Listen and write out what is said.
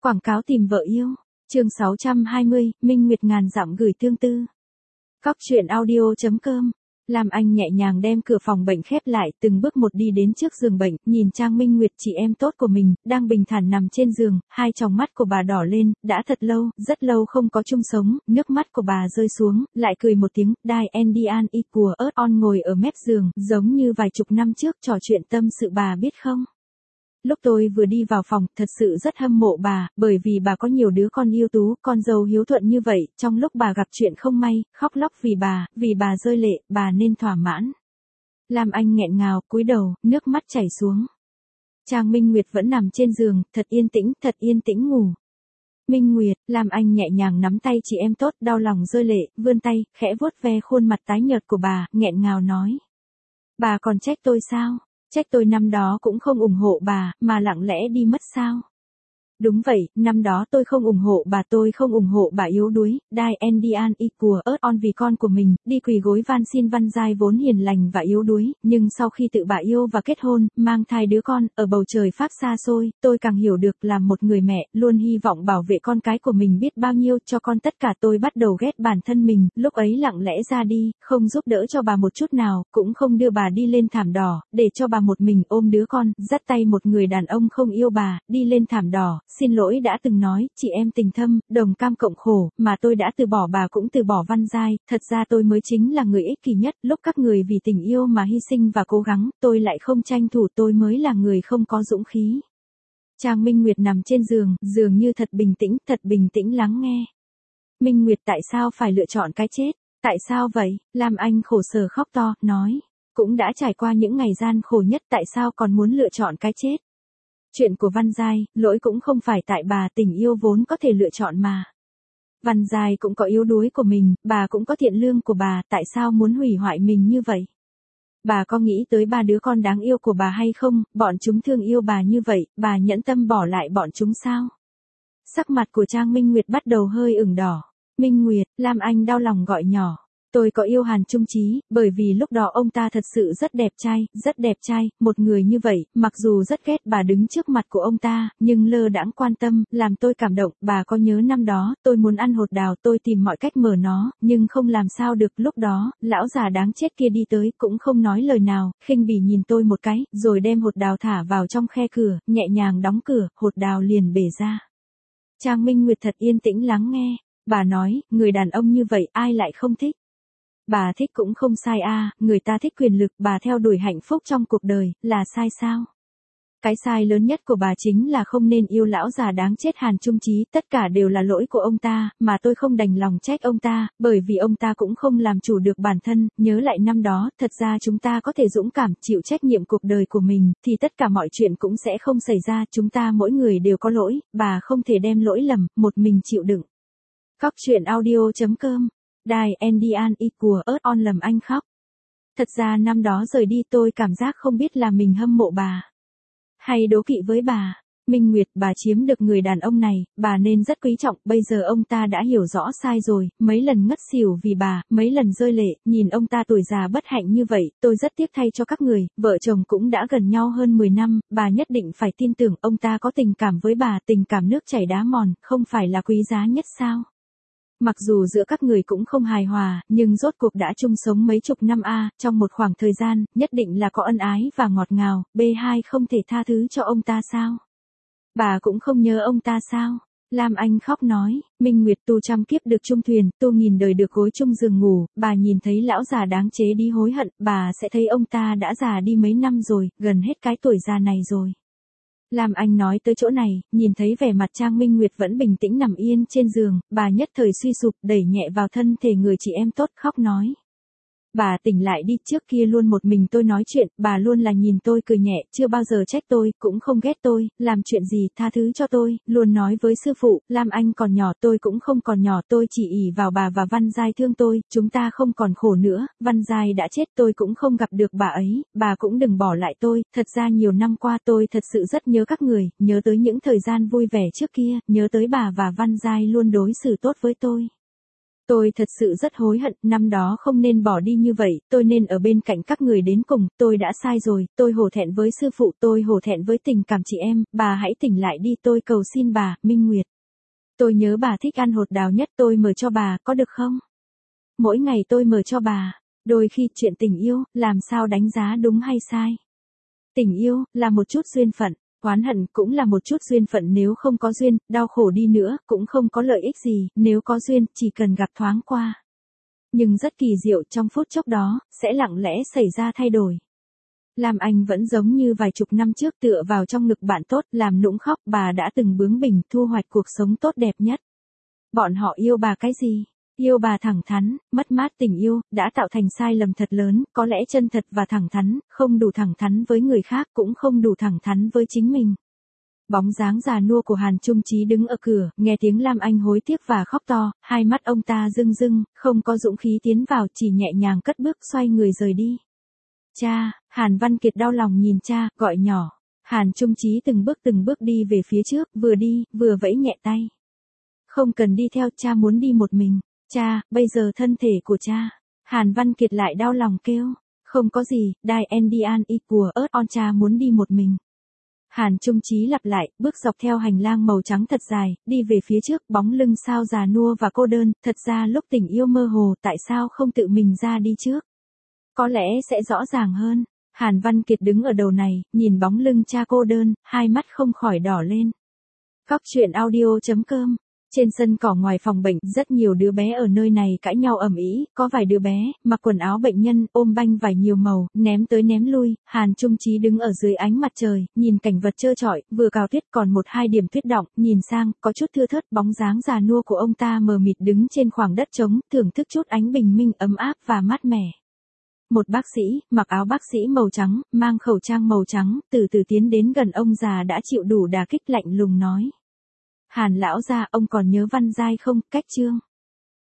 Quảng cáo tìm vợ yêu. Chương 620, Minh Nguyệt ngàn dặm gửi tương tư. Cóc truyện audio.com. Lam Anh nhẹ nhàng đem cửa phòng bệnh khép lại, từng bước một đi đến trước giường bệnh, nhìn Trang Minh Nguyệt chị em tốt của mình, đang bình thản nằm trên giường, hai tròng mắt của bà đỏ lên, đã thật lâu, rất lâu không có chung sống, nước mắt của bà rơi xuống, lại cười một tiếng, đai Endian y của ớt on ngồi ở mép giường, giống như vài chục năm trước trò chuyện tâm sự bà biết không? Lúc tôi vừa đi vào phòng, thật sự rất hâm mộ bà, bởi vì bà có nhiều đứa con yêu tú, con dâu hiếu thuận như vậy, trong lúc bà gặp chuyện không may, khóc lóc vì bà rơi lệ, bà nên thỏa mãn. Lam Anh nghẹn ngào, cúi đầu, nước mắt chảy xuống. Trang Minh Nguyệt vẫn nằm trên giường, thật yên tĩnh ngủ. Minh Nguyệt, Lam Anh nhẹ nhàng nắm tay chị em tốt, đau lòng rơi lệ, vươn tay, khẽ vuốt ve khuôn mặt tái nhợt của bà, nghẹn ngào nói. Bà còn trách tôi sao? Trách tôi năm đó cũng không ủng hộ bà, mà lặng lẽ đi mất sao? Đúng vậy, năm đó tôi không ủng hộ bà yếu đuối, đai Endian y của ớt on vì con của mình, đi quỳ gối van xin Văn Giai vốn hiền lành và yếu đuối, nhưng sau khi tự bà yêu và kết hôn, mang thai đứa con, ở bầu trời Pháp xa xôi, tôi càng hiểu được làm một người mẹ, luôn hy vọng bảo vệ con cái của mình biết bao nhiêu, cho con tất cả tôi bắt đầu ghét bản thân mình, lúc ấy lặng lẽ ra đi, không giúp đỡ cho bà một chút nào, cũng không đưa bà đi lên thảm đỏ, để cho bà một mình ôm đứa con, dắt tay một người đàn ông không yêu bà, đi lên thảm đỏ. Xin lỗi đã từng nói, chị em tình thâm, đồng cam cộng khổ, mà tôi đã từ bỏ bà cũng từ bỏ Văn Giai, thật ra tôi mới chính là người ích kỷ nhất, lúc các người vì tình yêu mà hy sinh và cố gắng, tôi lại không tranh thủ, tôi mới là người không có dũng khí. Trang Minh Nguyệt nằm trên giường, dường như thật bình tĩnh lắng nghe. Minh Nguyệt tại sao phải lựa chọn cái chết? Tại sao vậy? Lam Anh khổ sở khóc to, nói, cũng đã trải qua những ngày gian khổ nhất, tại sao còn muốn lựa chọn cái chết? Chuyện của Văn Giai, lỗi cũng không phải tại bà, tình yêu vốn có thể lựa chọn mà. Văn Giai cũng có yếu đuối của mình, bà cũng có thiện lương của bà, tại sao muốn hủy hoại mình như vậy? Bà có nghĩ tới ba đứa con đáng yêu của bà hay không, bọn chúng thương yêu bà như vậy, bà nhẫn tâm bỏ lại bọn chúng sao? Sắc mặt của Trang Minh Nguyệt bắt đầu hơi ửng đỏ. Minh Nguyệt, Lam Anh đau lòng gọi nhỏ. Tôi có yêu Hàn Trung Chí, bởi vì lúc đó ông ta thật sự rất đẹp trai, một người như vậy, mặc dù rất ghét bà đứng trước mặt của ông ta, nhưng lơ đãng quan tâm, làm tôi cảm động, bà có nhớ năm đó, tôi muốn ăn hột đào, tôi tìm mọi cách mở nó, nhưng không làm sao được, lúc đó, lão già đáng chết kia đi tới, cũng không nói lời nào, khinh bỉ nhìn tôi một cái, rồi đem hột đào thả vào trong khe cửa, nhẹ nhàng đóng cửa, hột đào liền bể ra. Trang Minh Nguyệt thật yên tĩnh lắng nghe, bà nói, người đàn ông như vậy ai lại không thích? Bà thích cũng không sai a, người ta thích quyền lực, bà theo đuổi hạnh phúc trong cuộc đời, là sai sao? Cái sai lớn nhất của bà chính là không nên yêu lão già đáng chết Hàn Trung Chí, tất cả đều là lỗi của ông ta, mà tôi không đành lòng trách ông ta, bởi vì ông ta cũng không làm chủ được bản thân, nhớ lại năm đó, thật ra chúng ta có thể dũng cảm, chịu trách nhiệm cuộc đời của mình, thì tất cả mọi chuyện cũng sẽ không xảy ra, chúng ta mỗi người đều có lỗi, bà không thể đem lỗi lầm, một mình chịu đựng. Cóc truyện audio.com. Đài Endian y của ớt on lầm anh khóc. Thật ra năm đó rời đi tôi cảm giác không biết là mình hâm mộ bà. Hay đố kỵ với bà. Minh Nguyệt, bà chiếm được người đàn ông này, bà nên rất quý trọng, bây giờ ông ta đã hiểu rõ sai rồi, mấy lần ngất xỉu vì bà, mấy lần rơi lệ, nhìn ông ta tuổi già bất hạnh như vậy, tôi rất tiếc thay cho các người, vợ chồng cũng đã gần nhau hơn 10 năm, bà nhất định phải tin tưởng ông ta có tình cảm với bà, tình cảm nước chảy đá mòn, không phải là quý giá nhất sao? Mặc dù giữa các người cũng không hài hòa, nhưng rốt cuộc đã chung sống mấy chục năm trong một khoảng thời gian, nhất định là có ân ái và ngọt ngào, B2 không thể tha thứ cho ông ta sao? Bà cũng không nhớ ông ta sao? Lam Anh khóc nói, Minh Nguyệt tu trăm kiếp được chung thuyền, tu nghìn đời được gối chung giường ngủ, bà nhìn thấy lão già đáng chế đi hối hận, bà sẽ thấy ông ta đã già đi mấy năm rồi, gần hết cái tuổi già này rồi. Lam Anh nói tới chỗ này, nhìn thấy vẻ mặt Trang Minh Nguyệt vẫn bình tĩnh nằm yên trên giường, bà nhất thời suy sụp, đẩy nhẹ vào thân thể người chị em tốt, khóc nói. Bà tỉnh lại đi, trước kia luôn một mình tôi nói chuyện, bà luôn là nhìn tôi cười nhẹ, chưa bao giờ trách tôi, cũng không ghét tôi, làm chuyện gì tha thứ cho tôi, luôn nói với sư phụ, Lam Anh còn nhỏ, tôi cũng không còn nhỏ, tôi chỉ ỷ vào bà và Văn Giai thương tôi, chúng ta không còn khổ nữa, Văn Giai đã chết, tôi cũng không gặp được bà ấy, bà cũng đừng bỏ lại tôi, thật ra nhiều năm qua tôi thật sự rất nhớ các người, nhớ tới những thời gian vui vẻ trước kia, nhớ tới bà và Văn Giai luôn đối xử tốt với tôi. Tôi thật sự rất hối hận, năm đó không nên bỏ đi như vậy, tôi nên ở bên cạnh các người đến cùng, tôi đã sai rồi, tôi hổ thẹn với sư phụ, tôi hổ thẹn với tình cảm chị em, bà hãy tỉnh lại đi, tôi cầu xin bà, Minh Nguyệt. Tôi nhớ bà thích ăn hột đào nhất, tôi mở cho bà, có được không? Mỗi ngày tôi mở cho bà, đôi khi chuyện tình yêu, làm sao đánh giá đúng hay sai? Tình yêu, là một chút duyên phận. Oán hận cũng là một chút duyên phận, nếu không có duyên, đau khổ đi nữa, cũng không có lợi ích gì, nếu có duyên, chỉ cần gặp thoáng qua. Nhưng rất kỳ diệu, trong phút chốc đó, sẽ lặng lẽ xảy ra thay đổi. Lam Anh vẫn giống như vài chục năm trước, tựa vào trong ngực bạn tốt, làm nũng khóc, bà đã từng bướng bỉnh, thu hoạch cuộc sống tốt đẹp nhất. Bọn họ yêu bà cái gì? Yêu bà thẳng thắn, mất mát tình yêu, đã tạo thành sai lầm thật lớn, có lẽ chân thật và thẳng thắn, không đủ thẳng thắn với người khác, cũng không đủ thẳng thắn với chính mình. Bóng dáng già nua của Hàn Trung Chí đứng ở cửa, nghe tiếng Lam Anh hối tiếc và khóc to, hai mắt ông ta rưng rưng, không có dũng khí tiến vào, chỉ nhẹ nhàng cất bước xoay người rời đi. Cha, Hàn Văn Kiệt đau lòng nhìn cha, gọi nhỏ. Hàn Trung Chí từng bước đi về phía trước, vừa đi, vừa vẫy nhẹ tay. Không cần đi theo, cha muốn đi một mình. Cha, bây giờ thân thể của cha. Hàn Văn Kiệt lại đau lòng kêu. Không có gì, đai Endian y của ớt on, cha muốn đi một mình. Hàn Trung Chí lặp lại, bước dọc theo hành lang màu trắng thật dài, đi về phía trước, bóng lưng sao già nua và cô đơn, thật ra lúc tình yêu mơ hồ, tại sao không tự mình ra đi trước? Có lẽ sẽ rõ ràng hơn. Hàn Văn Kiệt đứng ở đầu này, nhìn bóng lưng cha cô đơn, hai mắt không khỏi đỏ lên. Góc truyện audio.com. Trên sân cỏ ngoài phòng bệnh, rất nhiều đứa bé ở nơi này cãi nhau ầm ĩ, có vài đứa bé mặc quần áo bệnh nhân, ôm banh vải nhiều màu, ném tới ném lui. Hàn Trung Chí đứng ở dưới ánh mặt trời, nhìn cảnh vật trơ trọi, vừa cào tuyết còn một hai điểm tuyết đọng, nhìn sang, có chút thưa thớt, bóng dáng già nua của ông ta mờ mịt đứng trên khoảng đất trống, thưởng thức chút ánh bình minh ấm áp và mát mẻ. Một bác sĩ, mặc áo bác sĩ màu trắng, mang khẩu trang màu trắng, từ từ tiến đến gần ông già đã chịu đủ đả kích, lạnh lùng nói. Hàn lão gia, ông còn nhớ Văn Giai không? Cách chương